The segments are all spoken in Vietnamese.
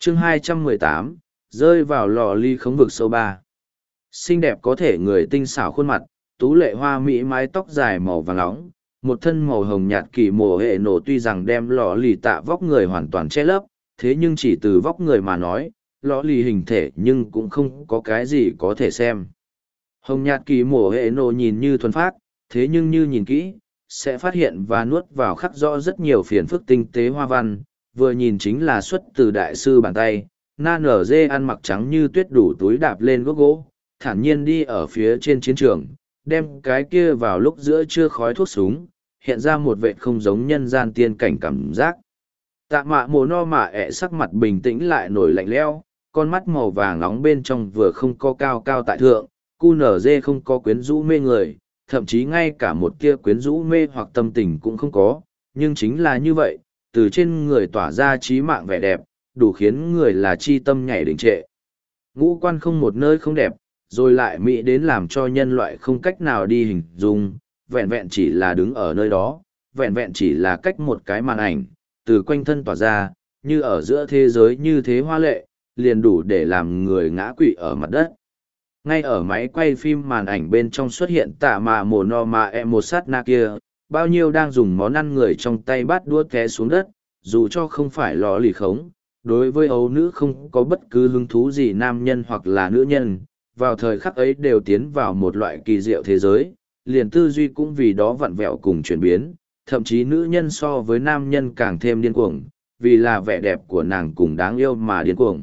chương 218, rơi vào lò ly khống vực sâu ba. Xinh đẹp có thể người tinh xảo khuôn mặt, tú lệ hoa mỹ mái tóc dài màu vàng nóng, một thân màu hồng nhạt kỳ mồ hệ nổ tuy rằng đem lò lì tạ vóc người hoàn toàn che lấp, thế nhưng chỉ từ vóc người mà nói, lò lì hình thể nhưng cũng không có cái gì có thể xem. Hồng nhạt kỳ mồ hệ nổ nhìn như thuần phát, thế nhưng như nhìn kỹ, sẽ phát hiện và nuốt vào khắc rõ rất nhiều phiền phức tinh tế hoa văn, vừa nhìn chính là xuất từ đại sư bàn tay. Na nở dê ăn mặc trắng như tuyết đủ túi đạp lên gốc gỗ, thản nhiên đi ở phía trên chiến trường, đem cái kia vào lúc giữa trưa khói thuốc súng, hiện ra một vệ không giống nhân gian tiên cảnh cảm giác. Tạ mạ mồ no mạ ẹ sắc mặt bình tĩnh lại nổi lạnh lẽo, con mắt màu vàng nóng bên trong vừa không có cao cao tại thượng, cu nở dê không có quyến rũ mê người, thậm chí ngay cả một kia quyến rũ mê hoặc tâm tình cũng không có, nhưng chính là như vậy, từ trên người tỏa ra trí mạng vẻ đẹp, đủ khiến người là chi tâm nhảy đình trệ. Ngũ quan không một nơi không đẹp, rồi lại mỹ đến làm cho nhân loại không cách nào đi hình dung, vẹn vẹn chỉ là đứng ở nơi đó, vẹn vẹn chỉ là cách một cái màn ảnh, từ quanh thân tỏa ra, như ở giữa thế giới như thế hoa lệ, liền đủ để làm người ngã quỵ ở mặt đất. Ngay ở máy quay phim màn ảnh bên trong xuất hiện tạ mạ mồ no mạ e một sát na kia, bao nhiêu đang dùng món ăn người trong tay bát đũa té xuống đất, dù cho không phải lò lì khống. Đối với ấu nữ không có bất cứ hứng thú gì nam nhân hoặc là nữ nhân, vào thời khắc ấy đều tiến vào một loại kỳ diệu thế giới, liền tư duy cũng vì đó vặn vẹo cùng chuyển biến, thậm chí nữ nhân so với nam nhân càng thêm điên cuồng, vì là vẻ đẹp của nàng cùng đáng yêu mà điên cuồng.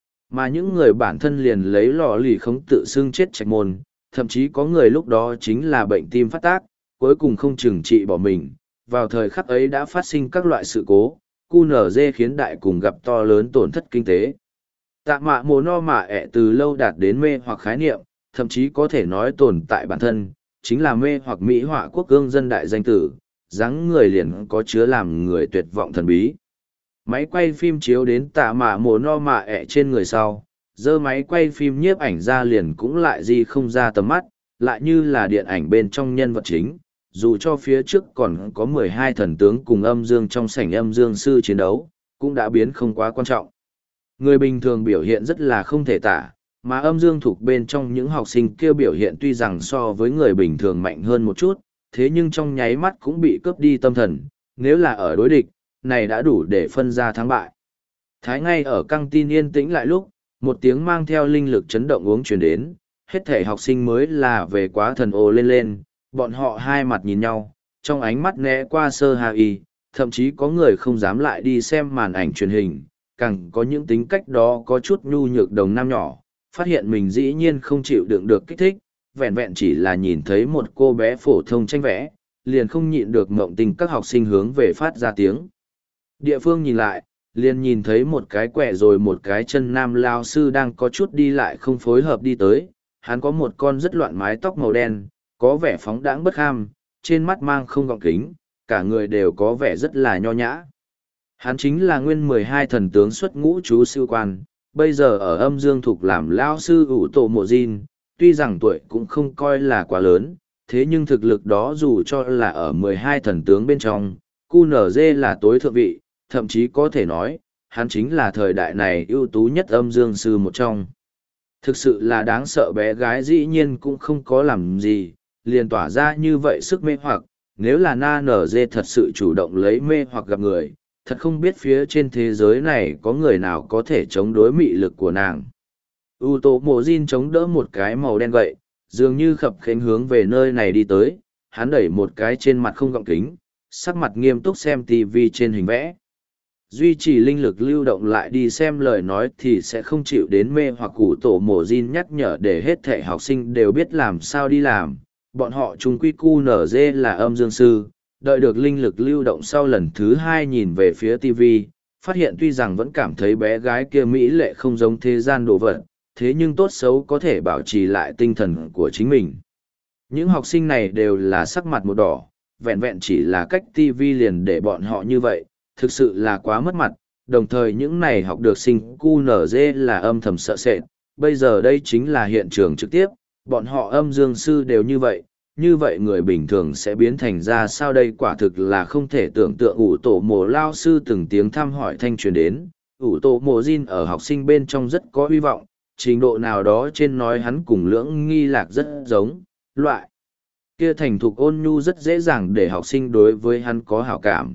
Mà những người bản thân liền lấy lò lì khống tự xưng chết trạch môn, thậm chí có người lúc đó chính là bệnh tim phát tác, cuối cùng không chừng trị bỏ mình, vào thời khắc ấy đã phát sinh các loại sự cố. QNZ khiến đại cùng gặp to lớn tổn thất kinh tế. Tạ mạ mồ no mạ ẹ từ lâu đạt đến mê hoặc khái niệm, thậm chí có thể nói tồn tại bản thân, chính là mê hoặc mỹ họa quốc cương dân đại danh tử, dáng người liền có chứa làm người tuyệt vọng thần bí. Máy quay phim chiếu đến tạ mạ mồ no mạ ẹ trên người sau, giơ máy quay phim nhiếp ảnh ra liền cũng lại gì không ra tầm mắt, lại như là điện ảnh bên trong nhân vật chính. Dù cho phía trước còn có 12 thần tướng cùng âm dương trong sảnh âm dương sư chiến đấu, cũng đã biến không quá quan trọng. Người bình thường biểu hiện rất là không thể tả, mà âm dương thuộc bên trong những học sinh kia biểu hiện tuy rằng so với người bình thường mạnh hơn một chút, thế nhưng trong nháy mắt cũng bị cướp đi tâm thần, nếu là ở đối địch, này đã đủ để phân ra thắng bại. Thái ngay ở căng tin yên tĩnh lại lúc, một tiếng mang theo linh lực chấn động uống truyền đến, hết thể học sinh mới là về quá thần ồ lên lên. Bọn họ hai mặt nhìn nhau, trong ánh mắt né qua sơ hà y, thậm chí có người không dám lại đi xem màn ảnh truyền hình, càng có những tính cách đó có chút nhu nhược đồng nam nhỏ, phát hiện mình dĩ nhiên không chịu đựng được kích thích, vẹn vẹn chỉ là nhìn thấy một cô bé phổ thông tranh vẽ, liền không nhịn được ngộng tình các học sinh hướng về phát ra tiếng. Địa phương nhìn lại, liền nhìn thấy một cái quẹ rồi một cái chân nam lao sư đang có chút đi lại không phối hợp đi tới, hắn có một con rất loạn mái tóc màu đen, có vẻ phóng đãng bất ham, trên mắt mang không gọng kính, cả người đều có vẻ rất là nho nhã. Hắn chính là nguyên 12 thần tướng xuất ngũ chú siêu quan, bây giờ ở âm dương thục làm lao sư ủ tổ mộ Jin, tuy rằng tuổi cũng không coi là quá lớn, thế nhưng thực lực đó dù cho là ở 12 thần tướng bên trong, QNZ là tối thượng vị, thậm chí có thể nói, hắn chính là thời đại này ưu tú nhất âm dương sư một trong. Thực sự là đáng sợ, bé gái dĩ nhiên cũng không có làm gì, liền tỏa ra như vậy sức mê hoặc, nếu là na nở dê thật sự chủ động lấy mê hoặc gặp người, thật không biết phía trên thế giới này có người nào có thể chống đối mị lực của nàng. U tổ mộ Jin chống đỡ một cái màu đen gậy, dường như khập khênh hướng về nơi này đi tới, hắn đẩy một cái trên mặt không gọng kính, sắc mặt nghiêm túc xem TV trên hình vẽ. Duy trì linh lực lưu động lại đi xem lời nói thì sẽ không chịu đến mê hoặc cụ tổ mộ Jin nhắc nhở để hết thể học sinh đều biết làm sao đi làm. Bọn họ chung quy cu nở dê là âm dương sư, đợi được linh lực lưu động sau lần thứ hai nhìn về phía TV, phát hiện tuy rằng vẫn cảm thấy bé gái kia mỹ lệ không giống thế gian đồ vật, thế nhưng tốt xấu có thể bảo trì lại tinh thần của chính mình. Những học sinh này đều là sắc mặt một đỏ, vẹn vẹn chỉ là cách TV liền để bọn họ như vậy, thực sự là quá mất mặt, đồng thời những này học được sinh QNZ là âm thầm sợ sệt, bây giờ đây chính là hiện trường trực tiếp, bọn họ âm dương sư đều như vậy người bình thường sẽ biến thành ra sao đây quả thực là không thể tưởng tượng. Ủ tổ mồ lao sư từng tiếng thăm hỏi thanh truyền đến, ủ tổ mộ Jin ở học sinh bên trong rất có hy vọng, trình độ nào đó trên nói hắn cùng Lưỡng Nghi Lạc rất giống, loại kia thành thục ôn nhu rất dễ dàng để học sinh đối với hắn có hảo cảm.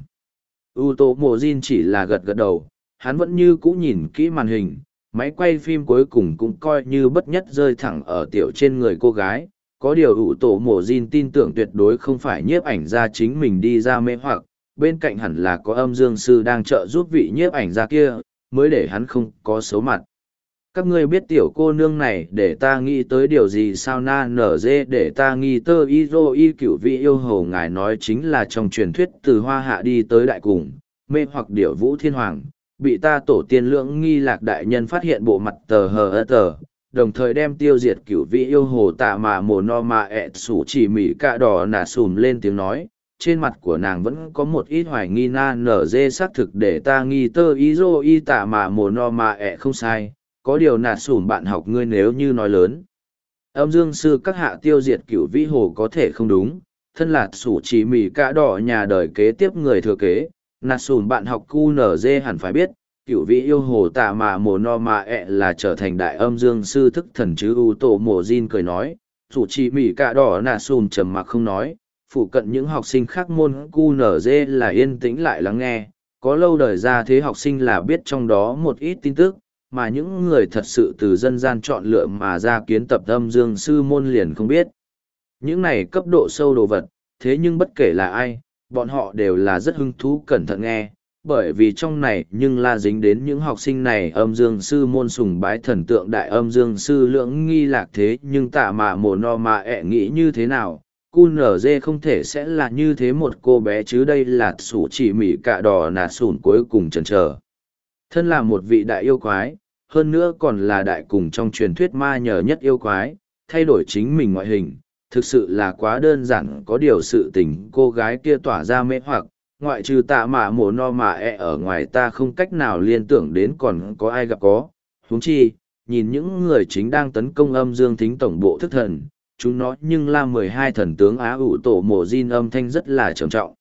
ủ tổ mộ Jin chỉ là gật gật đầu, hắn vẫn như cũ nhìn kỹ màn hình, máy quay phim cuối cùng cũng coi như bất nhất rơi thẳng ở tiểu trên người cô gái. Có điều ủ tổ mộ Jin tin tưởng tuyệt đối không phải nhiếp ảnh gia chính mình đi ra mê hoặc, bên cạnh hẳn là có âm dương sư đang trợ giúp vị nhiếp ảnh gia kia, mới để hắn không có xấu mặt. Các ngươi biết tiểu cô nương này để ta nghĩ tới điều gì sao? Na nở dê để ta nghi tơ y dô y cửu vị yêu hầu ngài nói chính là trong truyền thuyết từ hoa hạ đi tới đại cùng, mê hoặc điểu vũ thiên hoàng, bị ta tổ tiên Lưỡng Nghi Lạc đại nhân phát hiện bộ mặt tờ hờ ơ tờ, đồng thời đem tiêu diệt cửu vị yêu hồ tạ mà mồ no mà ẹ sủ chỉ mỉ cạ đỏ nà sùm lên tiếng nói. Trên mặt của nàng vẫn có một ít hoài nghi. Na nở dê xác thực để ta nghi tơ y dô y tạ mà mồ no mà ẹ không sai, có điều nà sùm bạn học ngươi nếu như nói lớn. Âm dương sư các hạ tiêu diệt cửu vĩ hồ có thể không đúng, thân là sủ chỉ mỉ cạ đỏ nhà đời kế tiếp người thừa kế, nà sùm bạn học QNZ hẳn phải biết, cửu vĩ yêu hồ tạ mà mồ no mà ẹ là trở thành đại âm dương sư thức thần chứ. U tổ mồ Jin cười nói, sủ chỉ mỉ cạ đỏ nà sùm trầm mặc không nói. Phụ cận những học sinh khác môn QNZ là yên tĩnh lại lắng nghe, có lâu đời ra thế học sinh là biết trong đó một ít tin tức, mà những người thật sự từ dân gian chọn lựa mà ra kiến tập âm dương sư môn liền không biết. Những này cấp độ sâu đồ vật, thế nhưng bất kể là ai, bọn họ đều là rất hứng thú cẩn thận nghe, bởi vì trong này nhưng là dính đến những học sinh này âm dương sư môn sùng bái thần tượng đại âm dương sư Lưỡng Nghi Lạc thế nhưng tạ mà mồ no mà ẹ nghĩ như thế nào. QNZ không thể sẽ là như thế một cô bé chứ. Đây là sủ chỉ mỉ cạ đỏ nà sùn cuối cùng chần chờ. Thân là một vị đại yêu quái, hơn nữa còn là đại cùng trong truyền thuyết ma nhờ nhất yêu quái, thay đổi chính mình ngoại hình, thực sự là quá đơn giản. Có điều sự tình cô gái kia tỏa ra mê hoặc, ngoại trừ tạ mạ mồ no mà ẹ ở ngoài ta không cách nào liên tưởng đến còn có ai gặp có. Huống chi, nhìn những người chính đang tấn công âm dương thính tổng bộ thức thần, chúng nó nhưng là 12 thần tướng. Á ủ tổ mồ Jin âm thanh rất là trầm trọng.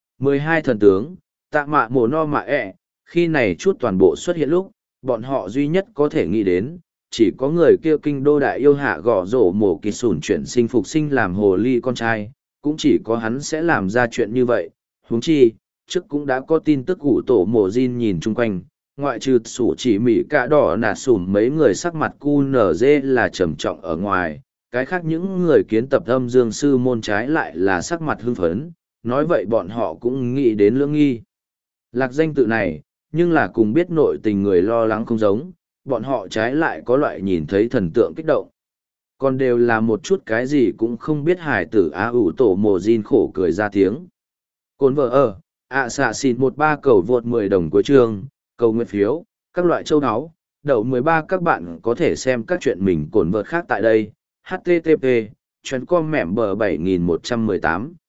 12 thần tướng, tạ mạ mồ no mà ẹ, khi này chút toàn bộ xuất hiện lúc, bọn họ duy nhất có thể nghĩ đến, chỉ có người kia kinh đô đại yêu hạ gõ rổ mổ kỳ sủn chuyển sinh phục sinh làm hồ ly con trai, cũng chỉ có hắn sẽ làm ra chuyện như vậy. Huống chi, trước cũng đã có tin tức ủ tổ mồ Jin nhìn chung quanh, ngoại trừ sủ chỉ mỉ cạ đỏ nà sủm mấy người sắc mặt QNZ là trầm trọng ở ngoài, cái khác những người kiến tập âm dương sư môn trái lại là sắc mặt hưng phấn, nói vậy bọn họ cũng nghĩ đến Lưỡng Nghi Lạc danh tự này, nhưng là cùng biết nội tình người lo lắng không giống, bọn họ trái lại có loại nhìn thấy thần tượng kích động. Còn đều là một chút cái gì cũng không biết. Hải tử Á ủ tổ mồ Jin khổ cười ra tiếng. Cồn vợ ở, xạ xịn 13 cầu vượt 10 đồng cuối chương, cầu nguyện phiếu, các loại châu áo, đậu 13 các bạn có thể xem các chuyện mình cồn vợt khác tại đây. HTTP, chuyến com mẻm bờ 7118.